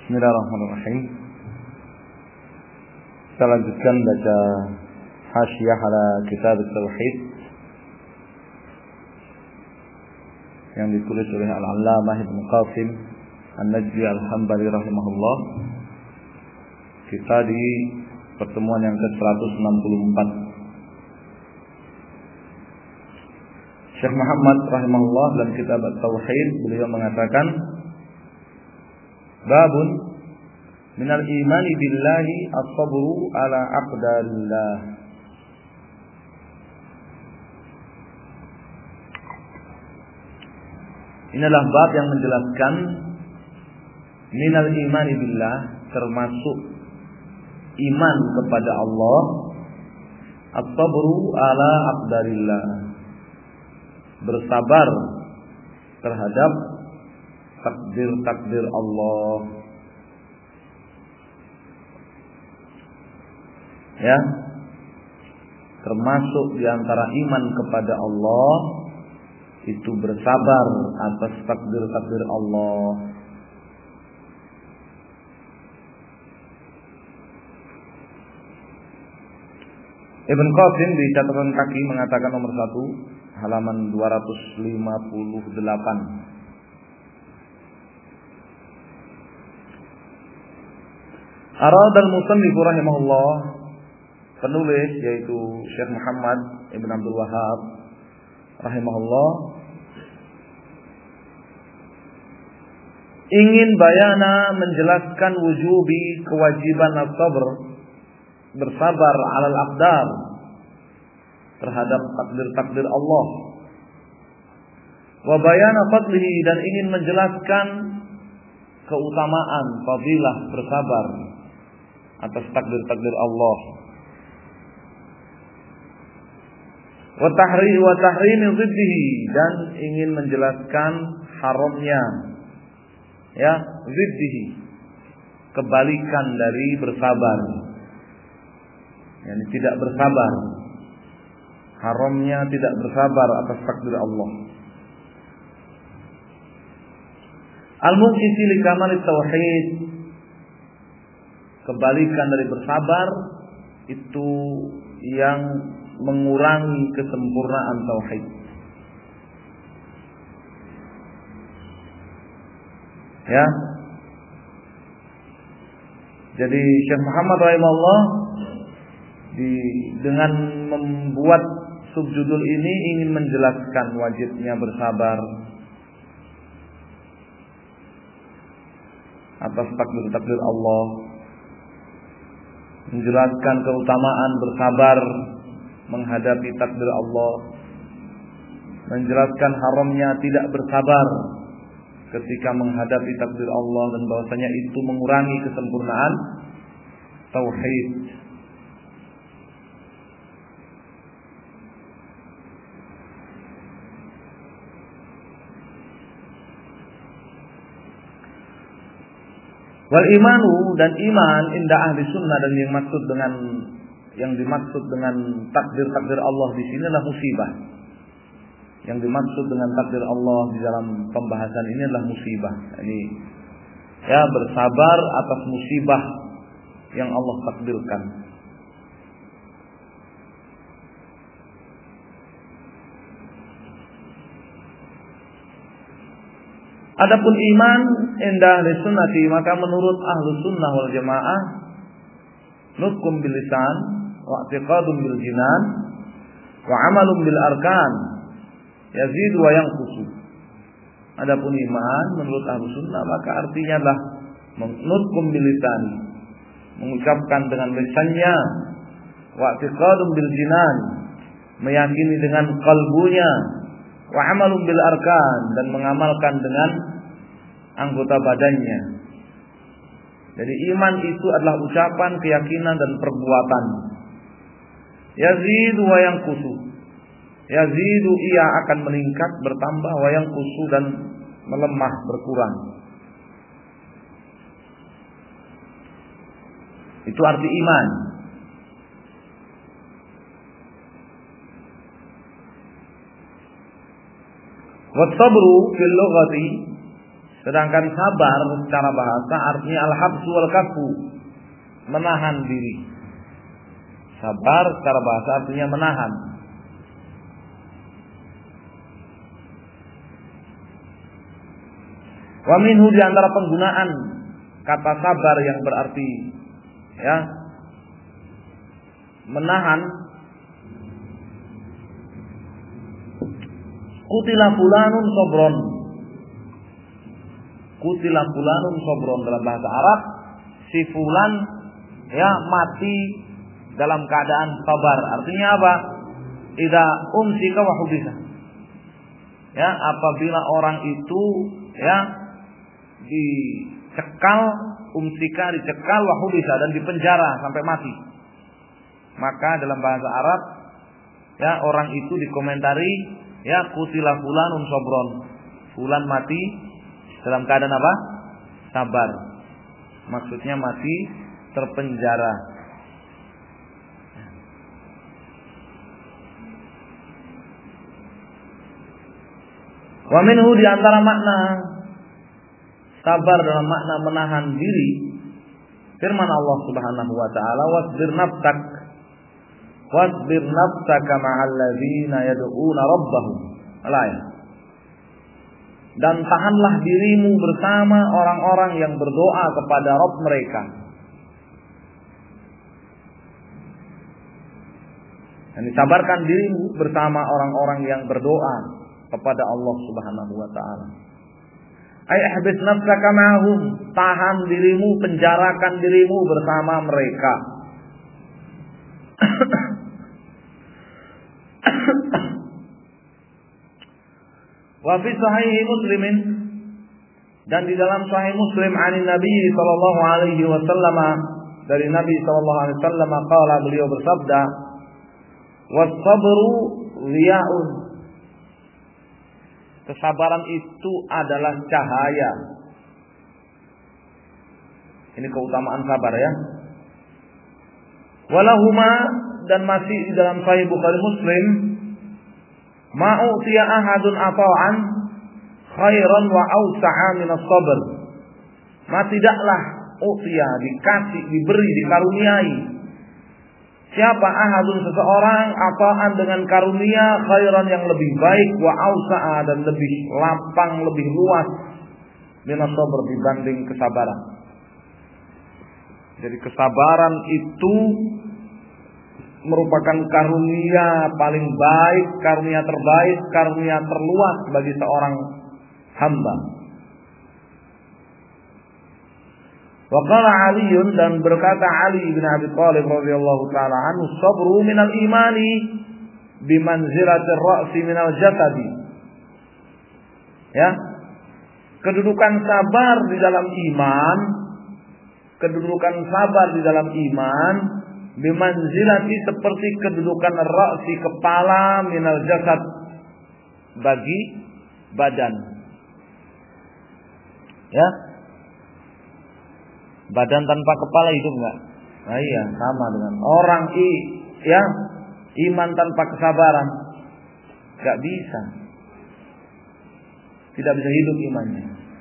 Bismillahirrahmanirrahim. Kita lanjutkan baca Hasyiah ala Kitab Tauhid yang ditulis oleh Al-Allamah Ibnu Qasim An-Najdi Al-Hambali rahimahullah. Kita di pertemuan yang ke-164. Syekh Muhammad rahimahullah dalam kitab Tauhid beliau mengatakan, babun minal imani billahi as-sabru ala aqdarillah. Inilah bab yang menjelaskan minal imani billah, termasuk iman kepada Allah, as-sabru ala aqdarillah, bersabar terhadap takdir Allah. Ya, termasuk di antara iman kepada Allah itu bersabar atas takdir Allah. Ibn Qasim di catatan kaki mengatakan nomor 1 halaman 258. Arad al-musannif rahimahullah, penulis yaitu Syekh Muhammad Ibn Abdul Wahhab rahimahullah, ingin bayana menjelaskan wujubi kewajiban as-sabr, bersabar alal aqdar, terhadap takdir Allah, wa bayana fadlihi, dan ingin menjelaskan keutamaan fadilah bersabar atas takdir Allah, wa tahrimi ziddihi, dan ingin menjelaskan haramnya, ya, ziddihi, kebalikan dari bersabar, yani tidak bersabar, haramnya tidak bersabar atas takdir Allah. Al-muqisi li kamalit tauhid, kebalikan dari bersabar itu yang mengurangi kesempurnaan tauhid. Ya. Jadi Syekh Muhammad rahimahullah dengan membuat subjudul ini ingin menjelaskan wajibnya bersabar atas takdir Allah, menjelaskan keutamaan bersabar menghadapi takdir Allah, menjelaskan haramnya tidak bersabar ketika menghadapi takdir Allah, dan bahwasanya itu mengurangi kesempurnaan tauhid. Wal imanu, dan iman inda ahli sunnah, dan yang dimaksud dengan takdir Allah di sini adalah musibah. Yang dimaksud dengan takdir Allah di dalam pembahasan ini adalah musibah. Ini ya, bersabar atas musibah yang Allah takdirkan. Adapun iman indah ahli sunnati, maka menurut ahlu sunnah wal jamaah, nutqum bil lisan wa i'tiqadun bil jinan wa amalun bil arkan yazidu wa yanqusu. Adapun iman menurut ahlu sunnah, maka artinya adalah nutqum bil lisan, mengucapkan dengan lisannya, wa i'tiqadun bil jinan, meyakini dengan kalbunya, wa amalun bil arkan, dan mengamalkan dengan anggota badannya. Jadi iman itu adalah ucapan, keyakinan, dan perbuatan. Yazidu wa yanqusu, yazidu, ia akan meningkat, bertambah, wa yanqusu, dan melemah, berkurang. Itu arti iman. Wasabru fil lughati, Sedangkan sabar secara bahasa artinya al-habsu wal kafu, menahan diri. Sabar secara bahasa artinya menahan. Wa minhu, di antara penggunaan kata sabar yang berarti ya menahan, kutila fulanun sobron. Kutila fulanun sobron dalam bahasa Arab, si fulan ya mati dalam keadaan sabar. Artinya apa? Idza umsika wa hubisa. Ya, apabila orang itu ya dicekal, umsika dicekal, wa hubisa dan dipenjara sampai mati. Maka dalam bahasa Arab ya orang itu dikomentari ya kutila fulanun sobron. Fulan mati dalam keadaan apa? Sabar. Maksudnya mati terpenjara. Wa minhu, di antara makna sabar dalam makna menahan diri, firman Allah Subhanahu wa taala, wasbir nafsaka ma'al ladzina yad'una rabbahum. Al-ayat. Dan tahanlah dirimu bersama orang-orang yang berdoa kepada Rabb mereka. Dan disabarkan dirimu bersama orang-orang yang berdoa kepada Allah Subhanahu wa taala. Ay ihbis nafsaka ma'hum, tahan dirimu, penjarakan dirimu bersama mereka. Wa fi sahih Muslimin, dan di dalam sahih Muslim ani Nabi sallallahu alaihi wasallam, dari Nabi sallallahu alaihi wasallam qala, beliau bersabda, was-sabru liya'un, kesabaran itu adalah cahaya. Ini keutamaan sabar ya. Walahuma, dan masih di dalam sahih Bukhari Muslim, ma'utiya ahadun ata'an khairan wa awsa'a minas sabr. Tidaklah utiya, dikasih, diberi, dikaruniai siapa ahadun, seseorang, ata'an dengan karunia, khairan yang lebih baik, wa awsa'a dan lebih lapang, lebih luas, minas sabr dibanding kesabaran. Jadi kesabaran itu merupakan karunia paling baik, karunia terbaik, karunia terluas bagi seorang hamba. Wa qala Ali, dan berkata Ali bin Abi Thalib radhiyallahu taala anhu, sabru minal imani bimanzilatir ra'si minal jasadi. Ya. Kedudukan sabar di dalam iman, kedudukan sabar di dalam iman bimanzilati, seperti kedudukan ra'si, kepala, minal jasad, bagi badan. Ya. Badan tanpa kepala hidup enggak? Nah iya, sama dengan orang ya, iman tanpa kesabaran enggak bisa. Tidak bisa hidup imannya.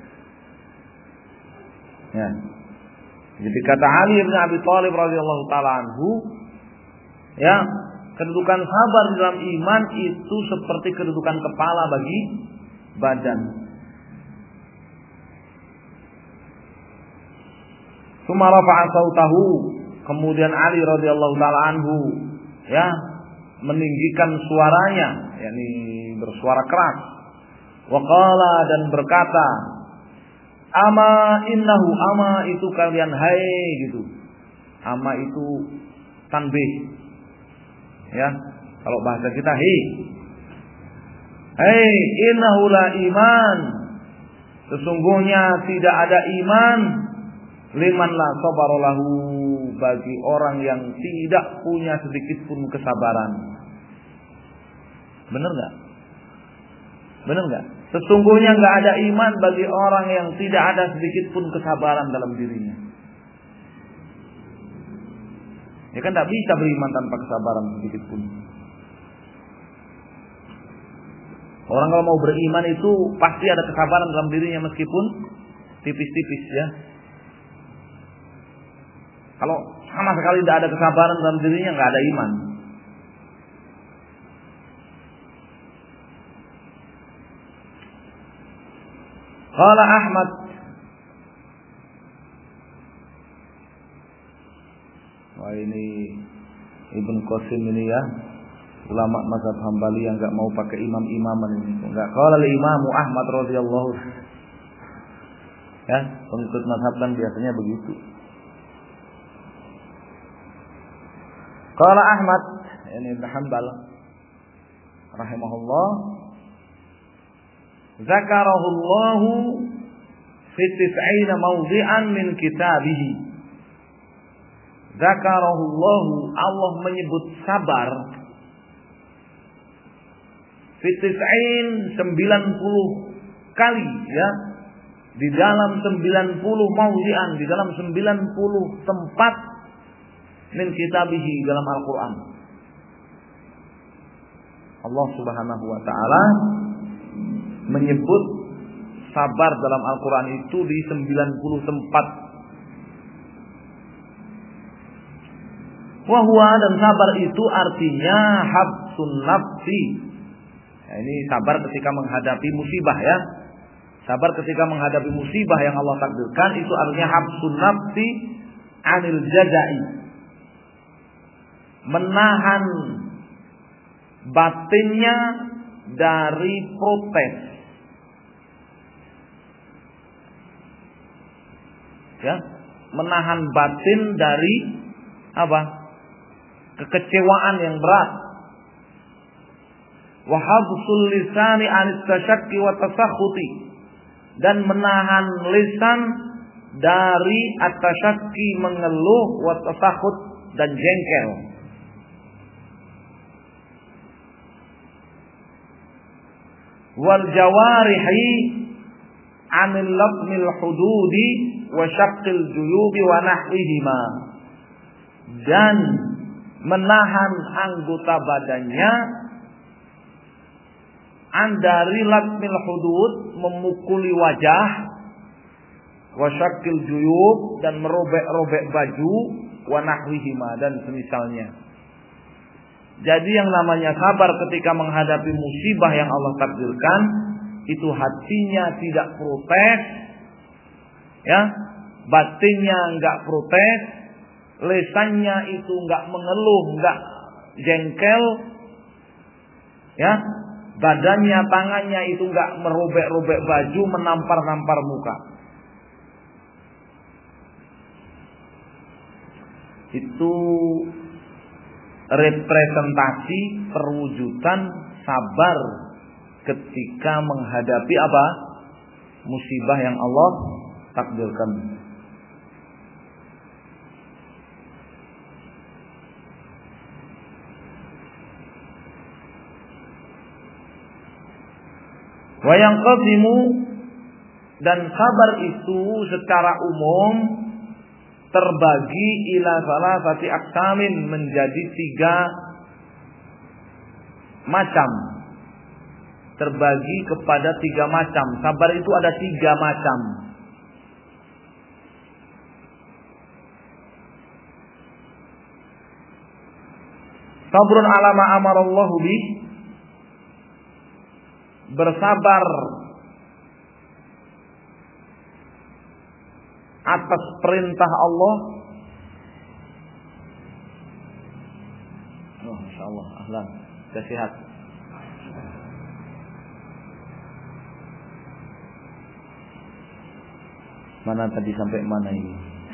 Ya. Jadi kata Ali bin Abi Thalib radhiyallahu taala anhu, ya, kedudukan sabar di dalam iman itu seperti kedudukan kepala bagi badan. Tsumma rafa'a sautahu, kemudian Ali radhiyallahu taala anhu ya meninggikan suaranya, yakni bersuara keras. Wa qala, dan berkata, ama innahu, ama itu kalian, hai gitu. Ama itu tanbih. Ya, kalau bahasa kita hei. Hei, innahu la iman. Sesungguhnya tidak ada iman liman la sabarolahu, bagi orang yang tidak punya sedikit pun kesabaran. Benar enggak? Benar enggak? Sesungguhnya enggak ada iman bagi orang yang tidak ada sedikit pun kesabaran dalam dirinya. Ya kan enggak bisa beriman tanpa kesabaran sedikit pun. Orang kalau mau beriman itu pasti ada kesabaran dalam dirinya meskipun tipis-tipis ya. Kalau sama sekali tidak ada kesabaran dalam dirinya, nggak ada iman. Qala Ahmad, wah ini Ibn Qasim ini ya, ulama mazhab Hambali yang enggak mau pakai imam-imaman ini. Enggak. Qala al-Imam Ahmad radhiyallahu, ya, pengikut mazhab kan biasanya begitu. Qala Ahmad, ini Ibn Hanbal rahimahullah, zakarahu Allah fi 90 mawdhi'an min kitabih. Zakarahu Allah, Allah menyebut sabar fi 90 kali ya, di dalam 90 mawdhi'an, di dalam 90 tempat min kitabihi, dalam Al-Quran. Allah Subhanahu wa ta'ala menyebut sabar dalam Al-Quran itu di 90 tempat. Wahwa, dan sabar itu artinya habsun nafsi. Nah, ini sabar ketika menghadapi musibah ya. Sabar ketika menghadapi musibah yang Allah takdirkan itu artinya habsun nafsi anil jazai. Menahan batinnya dari protes. Ya, menahan batin dari apa? Kekecewaan yang berat. Wa habsul lisani anit tasyakki wa tasakhuti, dan menahan lisan dari at-tasyakki, mengeluh, wa tasakhut, dan jengkel. Wal jawarihi anil labnil hududi wa syaqqil juyubi wa nahwihima, dan menahan anggota badannya dari labnil hudud, memukuli wajah, wa syaqqil juyub, dan merobek-robek baju, wa nahwihima, dan semisalnya. Jadi yang namanya sabar ketika menghadapi musibah yang Allah takdirkan, itu hatinya tidak protes, ya, batinnya enggak protes, lisannya itu enggak mengeluh, enggak jengkel, ya, badannya, tangannya itu enggak merobek-robek baju, menampar-nampar muka. Itu representasi perwujudan sabar ketika menghadapi apa? Musibah yang Allah takdirkan. Wa yanqasimu, dan sabar itu secara umum terbagi ila salasati aqsamin, menjadi 3 macam. Terbagi kepada 3 macam. Sabar itu ada 3 macam. Sabrun ala ma amarallahu bih, bersabar atas perintah Allah. Oh, Masya Allah, ahlan, sudah sehat. Mana tadi sampai mana ini?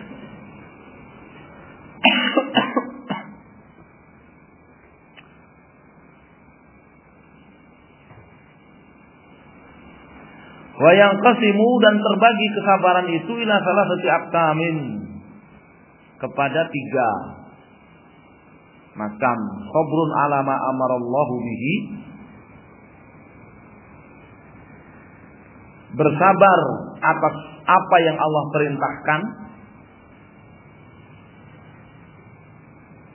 Wa yanqasimu, dan terbagi kesabaran itu ila salasati aqsamin, kepada 3 macam. Sabrun ala ma amarallahu bihi, bersabar atas apa yang Allah perintahkan.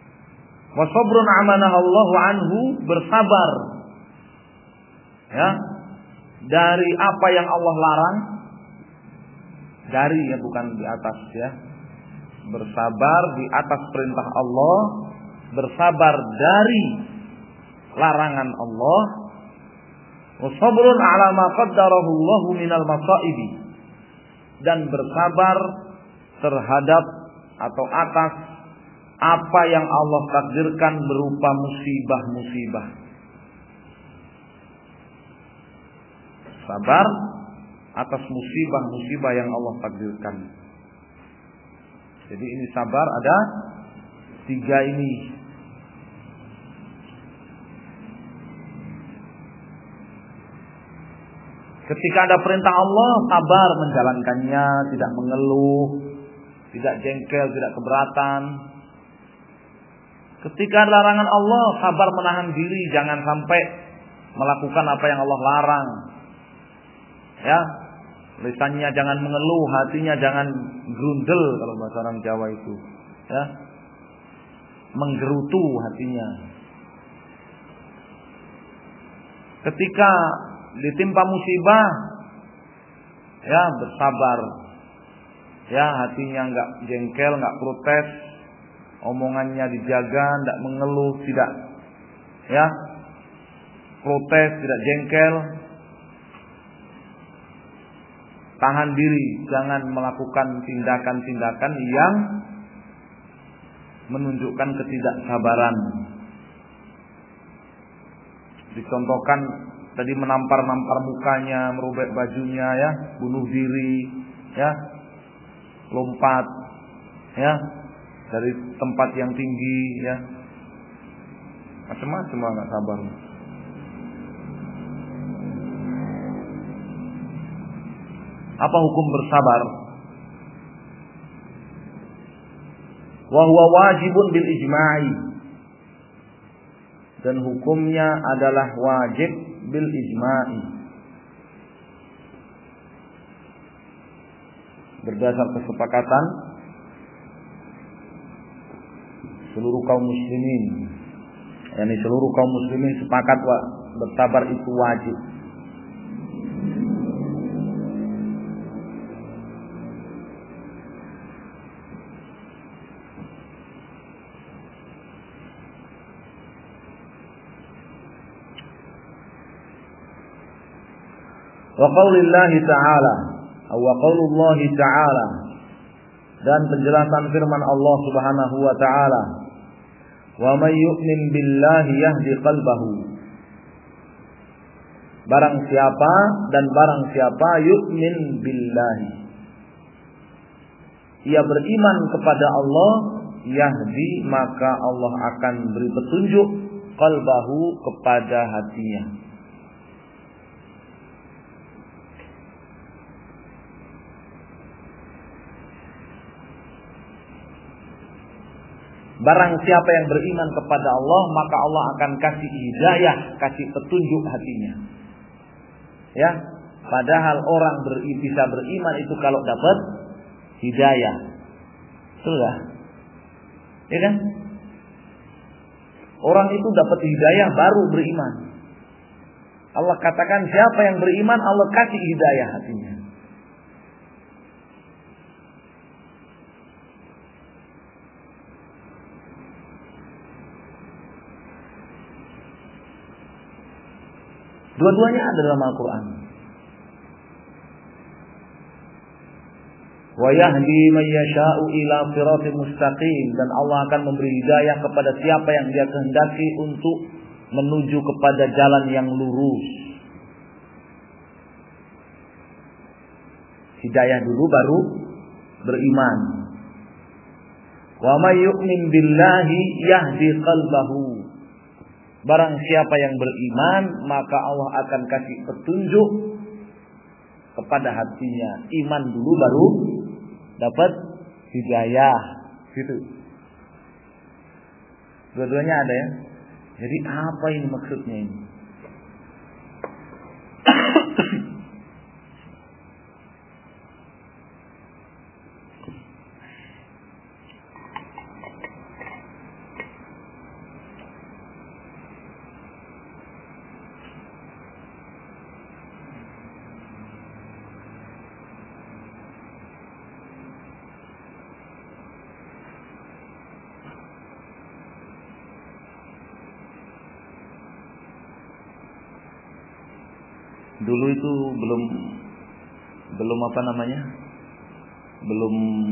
Wa sabrun amanahallahu anhu, bersabar, ya, dari apa yang Allah larang. Dari ya, bukan di atas ya. Bersabar di atas perintah Allah, bersabar dari larangan Allah. Wa sabrun ala ma qaddarahu Allah minal masaibi, dan bersabar terhadap atau atas apa yang Allah takdirkan berupa musibah-musibah. Sabar atas musibah-musibah yang Allah takdirkan. Jadi ini sabar ada 3 ini. Ketika ada perintah Allah, sabar menjalankannya, tidak mengeluh, tidak jengkel, tidak keberatan. Ketika ada larangan Allah, sabar menahan diri, jangan sampai melakukan apa yang Allah larang. Ya, lisannya jangan mengeluh, hatinya jangan grundel kalau bahasa orang Jawa itu. Ya, menggerutu hatinya. Ketika ditimpa musibah, ya bersabar. Ya, hatinya enggak jengkel, enggak protes, omongannya dijaga, enggak mengeluh, tidak ya protes, tidak jengkel. Tahan diri, jangan melakukan tindakan-tindakan yang menunjukkan ketidaksabaran. Dicontohkan tadi menampar-nampar mukanya, merobek bajunya ya, bunuh diri ya, lompat ya dari tempat yang tinggi ya, macam-macam nggak sabar. Apa hukum bersabar? Wa huwa wajibun bil ijma'i, dan hukumnya adalah wajib bil ijma'i, berdasar kesepakatan seluruh kaum muslimin. Yani seluruh kaum muslimin sepakat bersabar itu wajib. Wa qaulillahi ta'ala, wa qaulullahi ta'ala, dan penjelasan firman Allah Subhanahu wa ta'ala, wa may yu'min billahi yahdi qalbahu, barang siapa yu'min billahi, ia beriman kepada Allah, yahdi, maka Allah akan beri petunjuk, qalbahu, kepada hatinya. Barang siapa yang beriman kepada Allah, maka Allah akan kasih hidayah, kasih petunjuk hatinya. Ya, padahal orang bisa beriman itu kalau dapat hidayah. Sudah. Ya kan? Orang itu dapat hidayah baru beriman. Allah katakan siapa yang beriman, Allah kasih hidayah hatinya. Dua-duanya ada dalam Al-Quran. Wa yahdi man yasha'u ila siratin mustaqim, dan Allah akan memberi hidayah kepada siapa yang Dia kehendaki untuk menuju kepada jalan yang lurus. Hidayah dulu baru beriman. Wa may yu'min billahi yahdi qalbahu, barang siapa yang beriman, maka Allah akan kasih petunjuk kepada hatinya. Iman dulu baru dapat hidayah. Gitu. Dua-duanya ada ya. Jadi apa ini maksudnya ini? Dulu itu belum apa namanya? Belum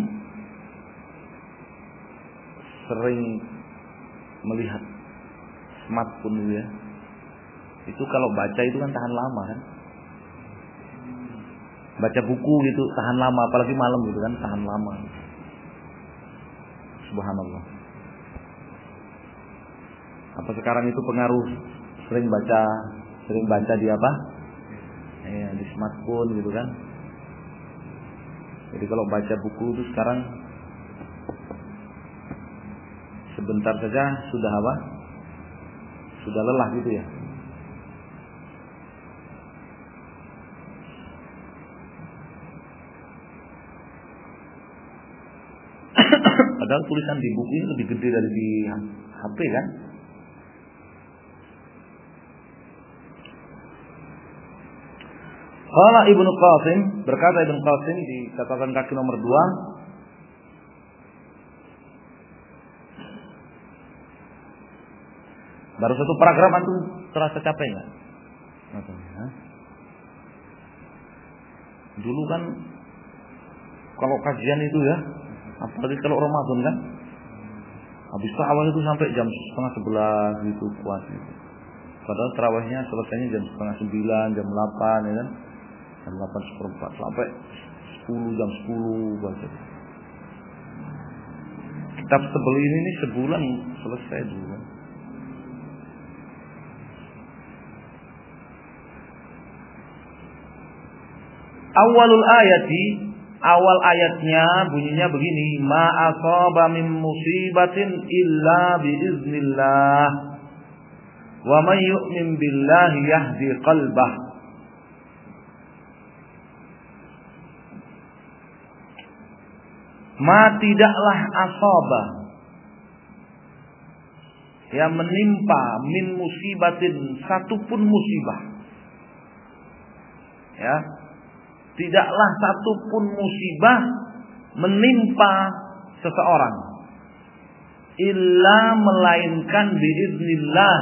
sering melihat smartphone itu ya. Itu kalau baca itu kan tahan lama kan. Baca buku gitu tahan lama, apalagi malam gitu kan tahan lama. Subhanallah. Apa sekarang itu pengaruh sering baca di apa? Di smartphone gitu kan. Jadi kalau baca buku itu sekarang sebentar saja sudah apa? Sudah lelah gitu ya. Padahal tulisan di buku ini lebih gede dari di HP kan? Qala Ibnu Qasim, berkata Ibnu Qasim di catatan kaki nomor 2, baru satu paragraf antum terasa capek enggak? Dulu kan kalau kajian itu ya, apalagi kalau Ramadan kan, habis tarawih itu sampai jam 10:30 gitu kuat gitu. Padahal tarawihnya selesainya jam 8:30, jam 8 ya kan. Jam 8:15 sampai 10, jam 10 baca. Kitab tebel ini nih sebulan selesai dulu kan. Awal ayatnya bunyinya begini, ma asaba min musibatin illa biiznillah wa may yu'min billahi yahdi qalbah. Ma tidaklah asaba yang menimpa min musibatin satupun musibah. Ya. Tidaklah satupun musibah menimpa seseorang illa melainkan biiznillah,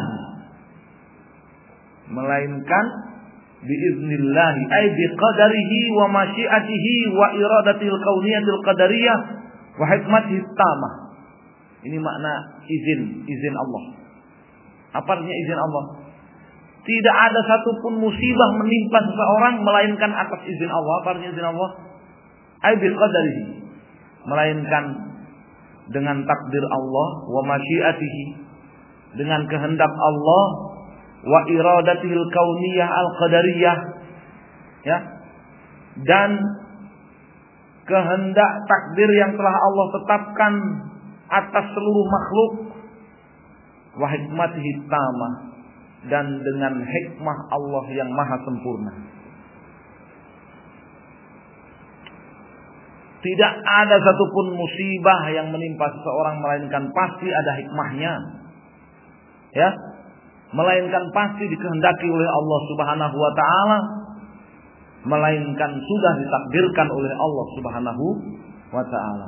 ay biqadarihi wa masyiatihi wa iradatil kauniyatil qadariyah wa hikmatihi tamah. Ini makna izin Allah. Apa artinya izin Allah? Tidak ada satupun musibah menimpa seseorang melainkan atas izin Allah. Apa artinya izin Allah? Ay biqadarihi, melainkan dengan takdir Allah, wa masyiatihi, dengan kehendak Allah, wa iradatihil kauniyah al-qadariyah, ya, dan kehendak takdir yang telah Allah tetapkan atas seluruh makhluk, wa hikmatihi tamah, dan dengan hikmah Allah yang maha sempurna. Tidak ada satupun musibah yang menimpa seseorang melainkan pasti ada hikmahnya, ya, melainkan pasti dikehendaki oleh Allah Subhanahu wa taala, melainkan sudah ditakdirkan oleh Allah Subhanahu wa taala.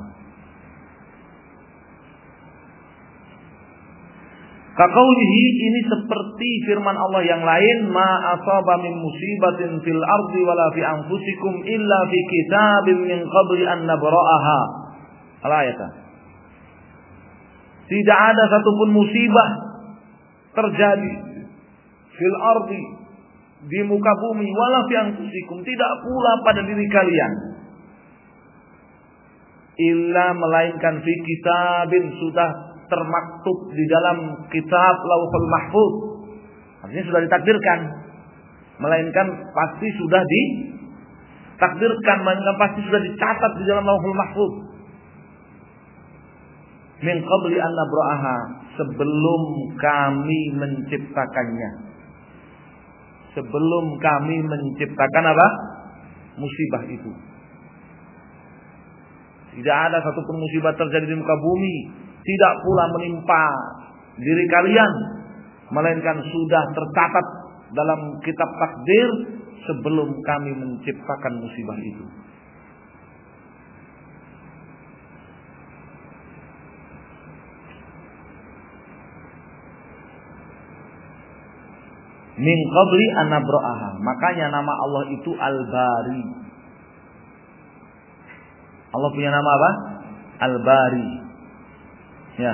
Kaqaulihi, ini seperti firman Allah yang lain, ma asaba min musibatin fil ardi wala fi anfusikum illa fi kitabim min qabli an nabra'aha. Al-ayat. Tidak ada satupun musibah terjadi fil ardi, di muka bumi, wala fi anfusikum, tidak pula pada diri kalian, illa melainkan fi kitabin, sudah termaktub di dalam kitab Lauhul Mahfuz. Artinya sudah ditakdirkan, melainkan pasti sudah ditakdirkan, melainkan pasti sudah dicatat di dalam Lauhul Mahfuz. Min qabli an nabra'aha, sebelum kami menciptakannya. Sebelum kami menciptakan apa? Musibah itu. Tidak ada satupun musibah terjadi di muka bumi, tidak pula menimpa diri kalian, melainkan sudah tercatat dalam kitab takdir sebelum kami menciptakan musibah itu. Min qabli an nabra'aha. Makanya nama Allah itu Al-Bari. Allah punya nama apa? Al-Bari. Ya.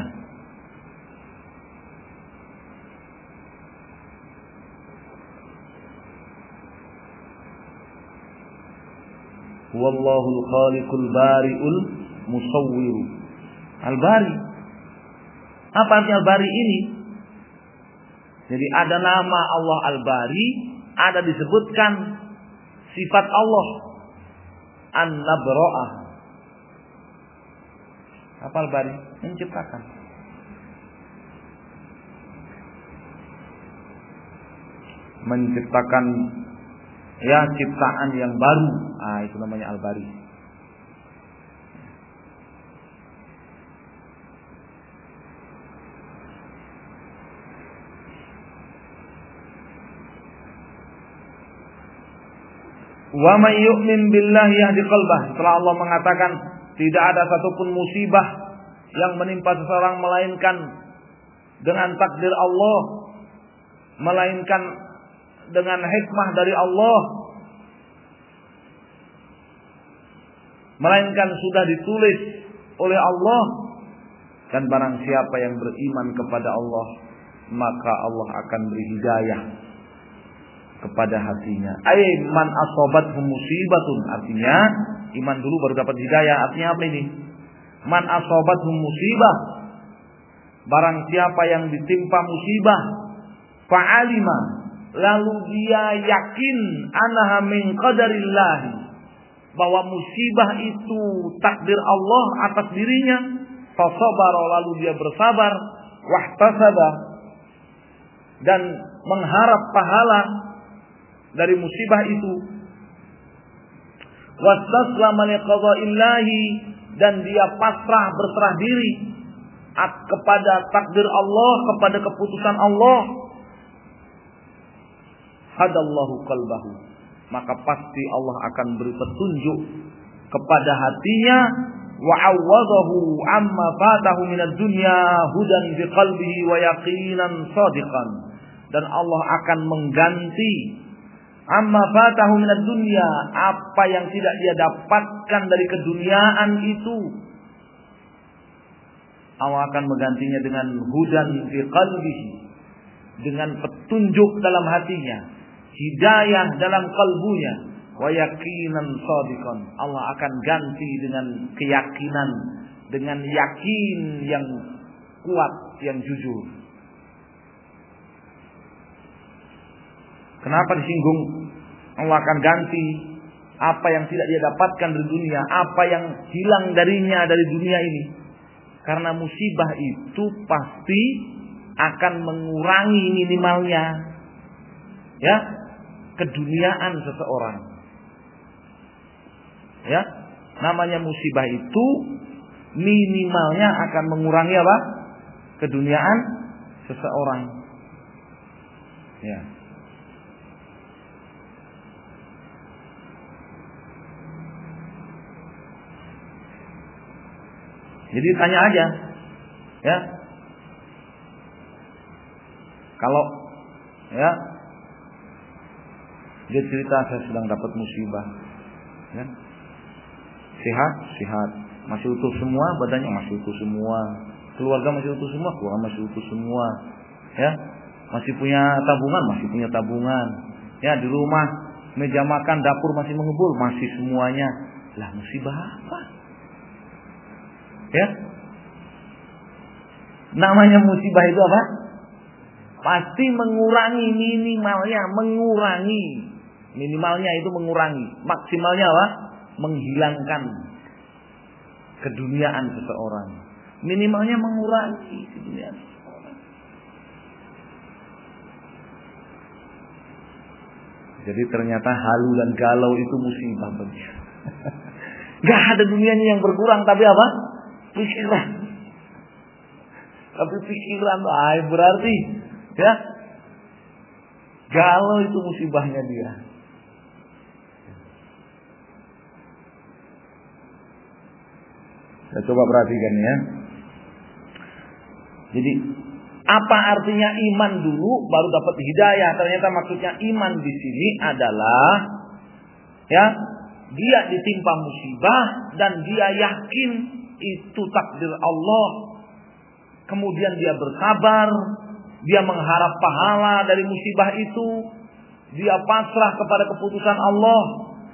Wallahul khaliqul bari'ul musawwir. Al-Bari. Apa artinya Al-Bari ini? Jadi ada nama Allah Al-Bari, ada disebutkan sifat Allah An-Nabra'ah. Apa Al-Bari? Menciptakan. Menciptakan ya ciptaan yang baru. Itu namanya Al-Bari. Wa may yu'min billahi yahdi qalbah. Setelah Allah mengatakan tidak ada satupun musibah yang menimpa seseorang melainkan dengan takdir Allah, melainkan dengan hikmah dari Allah, melainkan sudah ditulis oleh Allah. Dan barang siapa yang beriman kepada Allah, maka Allah akan beri hidayah kepada hatinya. Man asobathu musibatun. Artinya iman dulu baru dapat hidayah. Artinya apa ini? Man asobathu musibah. Barang siapa yang ditimpa musibah, fa'alima, lalu dia yakin annaha min qadarillah, bahwa musibah itu takdir Allah atas dirinya, fasabara, lalu dia bersabar, wahtasaba, dan mengharap pahala dari musibah itu, wastaslama liqada'illahi, dan dia pasrah berserah diri kepada takdir Allah, kepada keputusan Allah, hadallahu qalbahu, maka pasti Allah akan beri petunjuk kepada hatinya, wa awwadahu amma fatahu minad dunya hudan fi qalbihi wa yaqinan shadiqan, dan Allah akan mengganti amma fatahu minad dunya, apa yang tidak dia dapatkan dari keduniaan itu, Allah akan menggantinya dengan hudan fi qalbihi, dengan petunjuk dalam hatinya, hidayah dalam kalbunya, wa yaqinan shadiqan, Allah akan ganti dengan keyakinan, dengan yakin yang kuat, yang jujur. Kenapa disinggung? Allah akan ganti apa yang tidak dia dapatkan dari dunia, apa yang hilang darinya dari dunia ini. Karena musibah itu pasti akan mengurangi minimalnya ya keduniaan seseorang. Ya, namanya musibah itu minimalnya akan mengurangi apa? Keduniaan seseorang. Ya. Jadi tanya aja, ya. Kalau ya dia cerita saya sedang dapat musibah, ya. Sehat, masih utuh semua, badannya masih utuh semua, keluarga masih utuh semua, keluarga masih utuh semua, ya. Masih punya tabungan, ya, di rumah meja makan, dapur masih mengebul, masih semuanya. Lah musibah apa? Ya, namanya musibah itu apa? Pasti mengurangi minimalnya itu mengurangi, maksimalnya apa? Menghilangkan keduniaan seseorang, minimalnya mengurangi keduniaan seseorang. Jadi ternyata halu dan galau itu musibah bagi. Gak ada dunianya yang berkurang, tapi apa? Pikiran. Tapi pikiran berarti ya galau itu musibahnya dia. Kita coba perhatikan ya. Jadi Apa artinya iman dulu baru dapat hidayah? Ternyata maksudnya iman di sini adalah ya, dia ditimpa musibah dan dia yakin itu takdir Allah. Kemudian dia bersabar, dia mengharap pahala dari musibah itu, dia pasrah kepada keputusan Allah.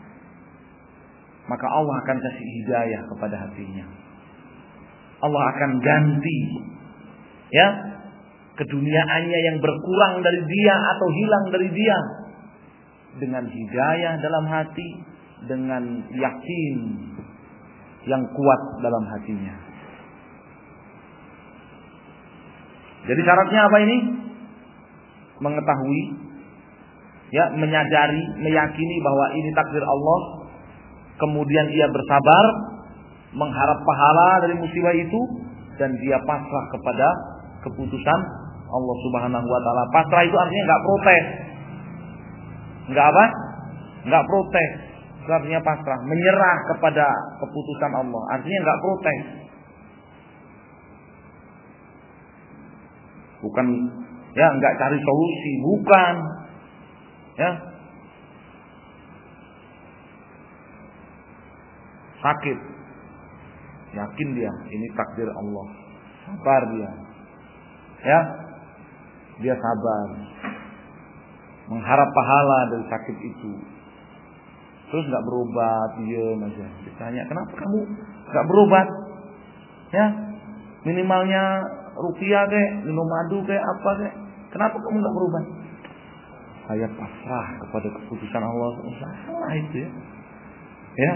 Maka Allah akan kasih hidayah kepada hatinya. Allah akan ganti ya keduniaannya yang berkurang dari dia atau hilang dari dia dengan hidayah dalam hati, dengan yakin yang kuat dalam hatinya. Jadi syaratnya apa ini? Mengetahui, ya, menyadari, meyakini bahwa ini takdir Allah, kemudian ia bersabar, mengharap pahala dari musibah itu, dan dia pasrah kepada keputusan Allah Subhanahu wa taala. Pasrah itu artinya enggak protes. Enggak apa? Enggak protes. Itu artinya pasrah, menyerah kepada keputusan Allah. Artinya enggak protes. Bukan ya enggak cari solusi, bukan. Ya. Sakit. Yakin dia, ini takdir Allah. Sabar dia. Ya. Dia sabar. Mengharap pahala dari sakit itu. Terus enggak berobat, diam aja. Ditanya, "Kenapa kamu enggak berobat?" Ya. Minimalnya rupiah kek, minum madu kek, apa kek. Kenapa kamu enggak berobat? Saya pasrah kepada keputusan Allah. Salah itu ya. Ya.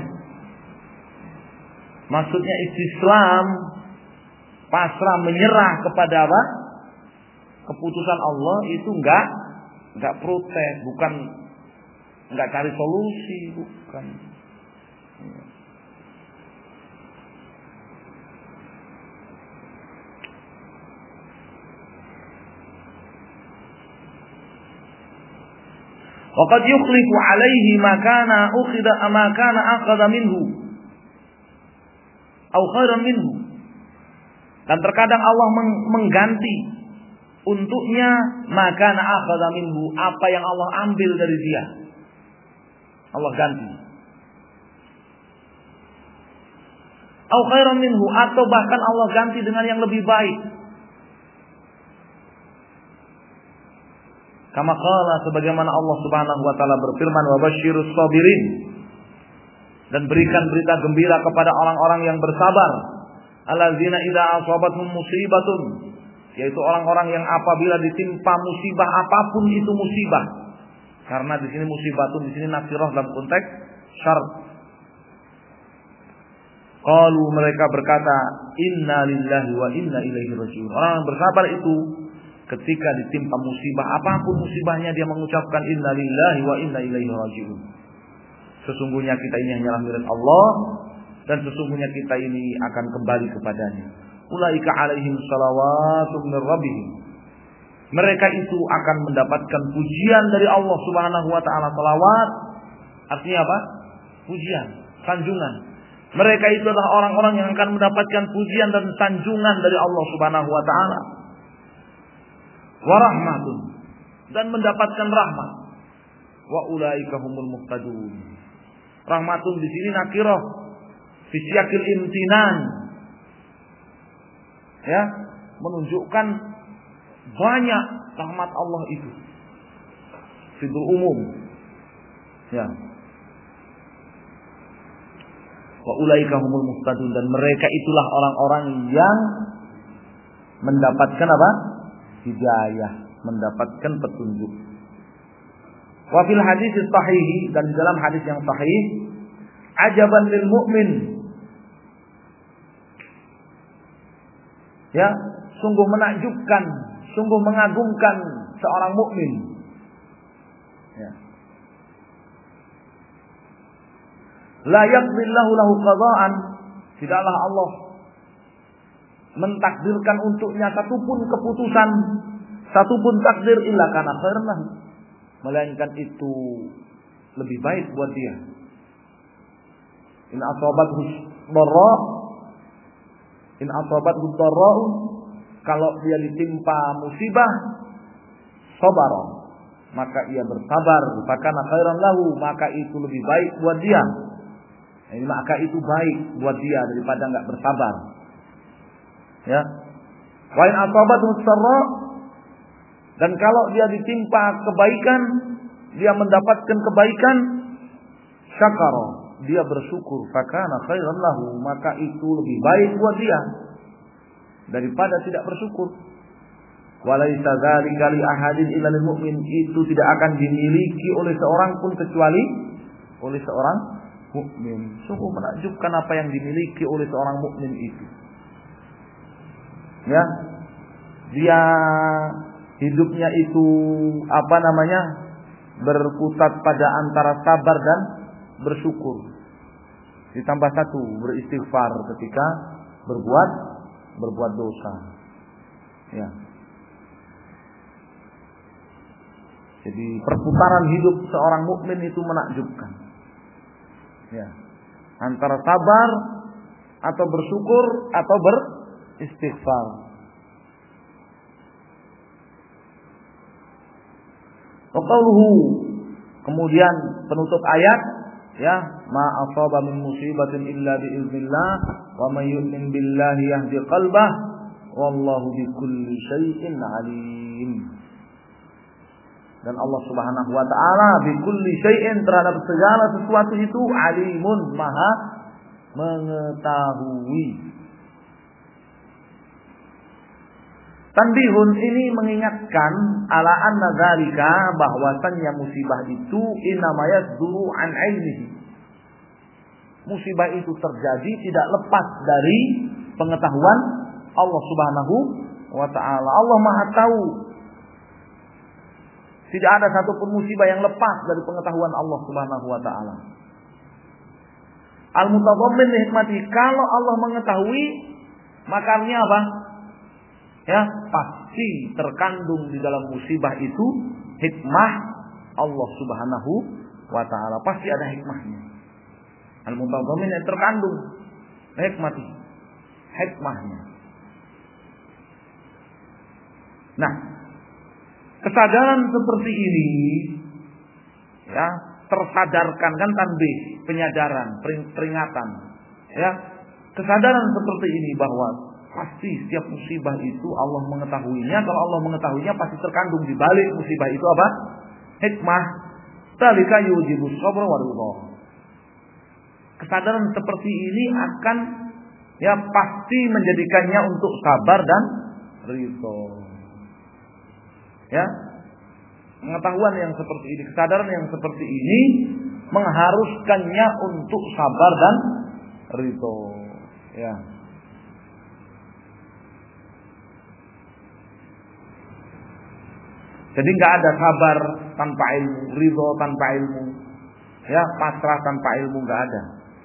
Maksudnya istislam, pasrah, menyerah kepada apa? Keputusan Allah itu enggak protes, bukan enggak cari solusi, bukan. Waqad yukhlifu alaihi ma kana akhadha minhu au khairan minhu. Dan terkadang Allah mengganti untuknya ma kana akhadha minhu, apa yang Allah ambil dari dia. Allah ganti. Au khairan minhu, atau bahkan Allah ganti dengan yang lebih baik. Kama qala, sebagaimana Allah Subhanahu wa taala berfirman, wa basyirus sabirin, dan berikan berita gembira kepada orang-orang yang bersabar, allazina idza asabatuhum musibatun, yaitu orang-orang yang apabila ditimpa musibah, apapun itu musibah. Karena di sini musibatun, di sini nakirah dalam konteks syarat. Qalu, mereka berkata, inna lillahi wa inna ilaihi raji'un. Orang yang bersabar itu ketika ditimpa musibah, apapun musibahnya, dia mengucapkan inna lillahi wa inna ilaihi raji'un. Sesungguhnya kita ini hanyalah milik Allah, dan sesungguhnya kita ini akan kembali kepadanya. Ulaika alaihim salawatun min rabbihim. Mereka itu akan mendapatkan pujian dari Allah Subhanahu wa taala. Salawat artinya apa? Pujian, sanjungan. Mereka itu adalah orang-orang yang akan mendapatkan pujian dan sanjungan dari Allah Subhanahu wa taala. Wa rahmatun, dan mendapatkan rahmat. Wa ulaika humul muhtadun. Rahmatun di sini nakirah fi siyaqil imtinan. Ya, menunjukkan banyak rahmat Allah itu. Fidul umum. Ya. Wa ulaika humul muhtadun, dan mereka itulah orang-orang yang mendapatkan apa? Hidayah, mendapatkan petunjuk. Wa fil hadis sahih, dan di dalam hadis yang sahih, ajaban lil mu'min. Ya, sungguh menakjubkan, sungguh mengagumkan seorang mukmin. Ya. La yaqdillahu lahu qada'an, tidaklah Allah mentakdirkan untuknya satupun keputusan, satupun takdir illa kana khairan lahu, melainkan itu lebih baik buat dia. In asabathu dharra kalau dia ditimpa musibah, sabar, maka ia bersabar, fakana khairan lahu, maka itu lebih baik buat dia. Ini maka itu baik buat dia daripada enggak bersabar. Ya. Wa in asabatu sarra, dan kalau dia ditimpa kebaikan, dia mendapatkan kebaikan, syakara, dia bersyukur, fakana khairan lahu, maka itu lebih baik buat dia daripada tidak bersyukur. Walaisa dzalika li ahadin illa lil mu'min, itu tidak akan dimiliki oleh seorang pun kecuali oleh seorang mukmin. Sungguh menakjubkan apa yang dimiliki oleh seorang mukmin itu. Ya, dia hidupnya itu berkutat pada antara sabar dan bersyukur. Ditambah satu, beristighfar ketika berbuat dosa. Ya. Jadi perputaran hidup seorang mukmin itu menakjubkan. Ya. Antara sabar atau bersyukur atau beristighfar. Qauluhu, kemudian penutup ayat, ya, ma asaba min musibatin illa bi idznillah wa may yu'min billahi yahdi qalbah wallahu bikulli syai'in alim. Dan Allah Subhanahu wa taala bikulli syai'in, terhadap segala sesuatu itu, alimun, maha mengetahui. Tanbihun, ini mengingatkan ala anna dzalika, bahwasannya musibah itu innama yasduru an ilmihi. Musibah itu terjadi tidak lepas dari pengetahuan Allah Subhanahu wa taala. Allah Maha tahu. Tidak ada satupun musibah yang lepas dari pengetahuan Allah Subhanahu wa taala. Al-mutadammin li hikmati, kalau Allah mengetahui, maka artinya apa? Ya, pasti terkandung di dalam musibah itu hikmah Allah Subhanahu wa taala. Pasti ada hikmahnya. Al-mutadammin yang terkandung hikmahnya. Nah, kesadaran seperti ini, ya, tersadarkan, kan tanbih, penyadaran, peringatan, ya. Kesadaran seperti ini bahwa pasti setiap musibah itu Allah mengetahuinya. Kalau Allah mengetahuinya, pasti terkandung di balik musibah itu apa? Hikmah. Dzalika yujibu sabra wa ridha. Kesadaran seperti ini akan, ya, pasti menjadikannya untuk sabar dan ridha. Ya. Pengetahuan yang seperti ini, kesadaran yang seperti ini mengharuskannya untuk sabar dan ridha. Ya. Jadi nggak ada sabar tanpa ilmu, ridho tanpa ilmu, ya, pasrah tanpa ilmu, nggak ada.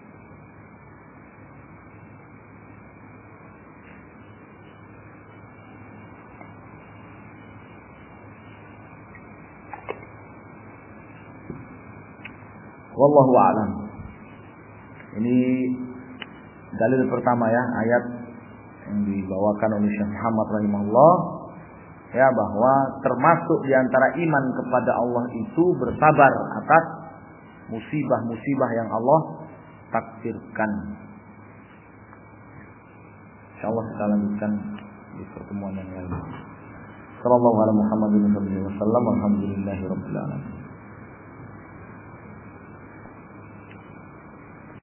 Wallahu a'lam. Ini dalil pertama, ya, ayat yang dibawakan oleh Syekh Muhammad rahimahullah. Ya, bahwa termasuk diantara iman kepada Allah itu bersabar atas musibah-musibah yang Allah takdirkan. Insyaallah kita lanjutkan di pertemuan yang lain. Sallallahu alaihi wasallam. Alhamdulillahirabbil alamin.